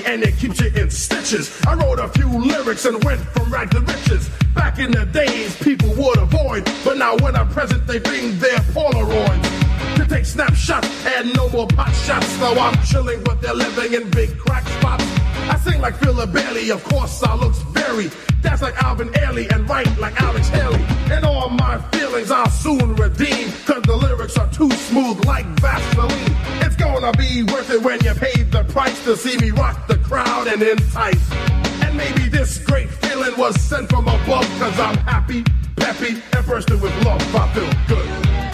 and it keeps you in stitches. I wrote a few lyrics and went from rags to riches. Back in the days, people would avoid, but now when I'm present, they bring their Polaroids to take snapshots and no more pot shots. So I'm chilling, but they're living in big crack spots. I sing like Philip Bailey, of course I looks very. Dance like Alvin Ailey and write like Alex Haley. And all my feelings I'll soon redeem, cause the lyrics are too smooth like Vaseline. It's gonna be worth it when you pay the price to see me rock the crowd and entice. And maybe this great feeling was sent from above, cause I'm happy, peppy, and bursting with love. I feel good.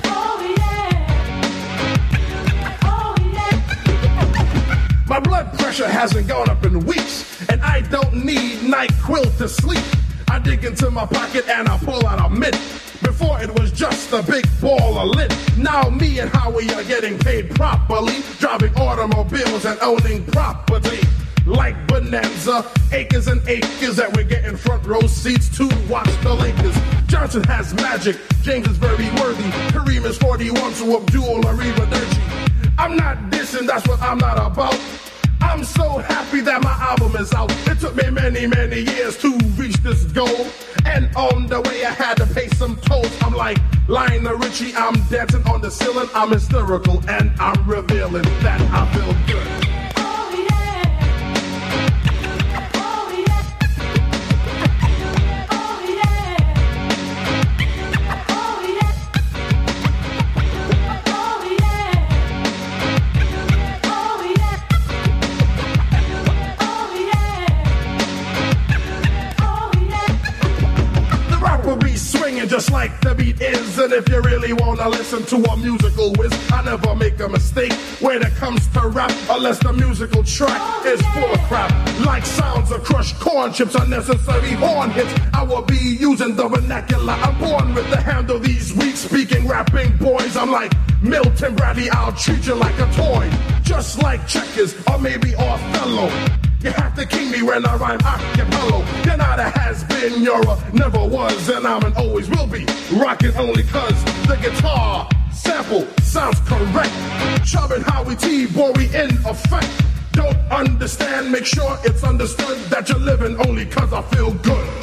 My blood pressure hasn't gone up in weeks, and I don't need NyQuil to sleep. I dig into my pocket and I pull out a mint. Before it was just a big ball of lint. Now me and Howie are getting paid properly, driving automobiles and owning property. Like Bonanza, acres and acres that we're getting front row seats to watch the Lakers. Johnson has magic, James is very worthy, Kareem is 41, so Abdul Arrivederci. I'm not dissing, that's what I'm not about. I'm so happy that my album is out. It took me many, many years to reach this goal. And on the way I had to pay some tolls. I'm like Lionel Richie, I'm dancing on the ceiling. I'm hysterical and I'm revealing that I feel good. Just like the beat is, and if you really wanna listen to a musical whiz, I never make a mistake when it comes to rap, unless the musical track is full of crap. Like sounds of crushed corn chips, unnecessary horn hits. I will be using the vernacular. I'm born with the handle these weak speaking rapping boys. I'm like Milton Bradley, I'll treat you like a toy, just like checkers or maybe Othello. You have to king me when I rhyme acapella. You're not a has-been, you're a never was, and I'm an always will be. Rockin' only cause the guitar sample sounds correct. Chubbin' Howie T, boy, we in effect. Don't understand, make sure it's understood that you're living only cause I feel good.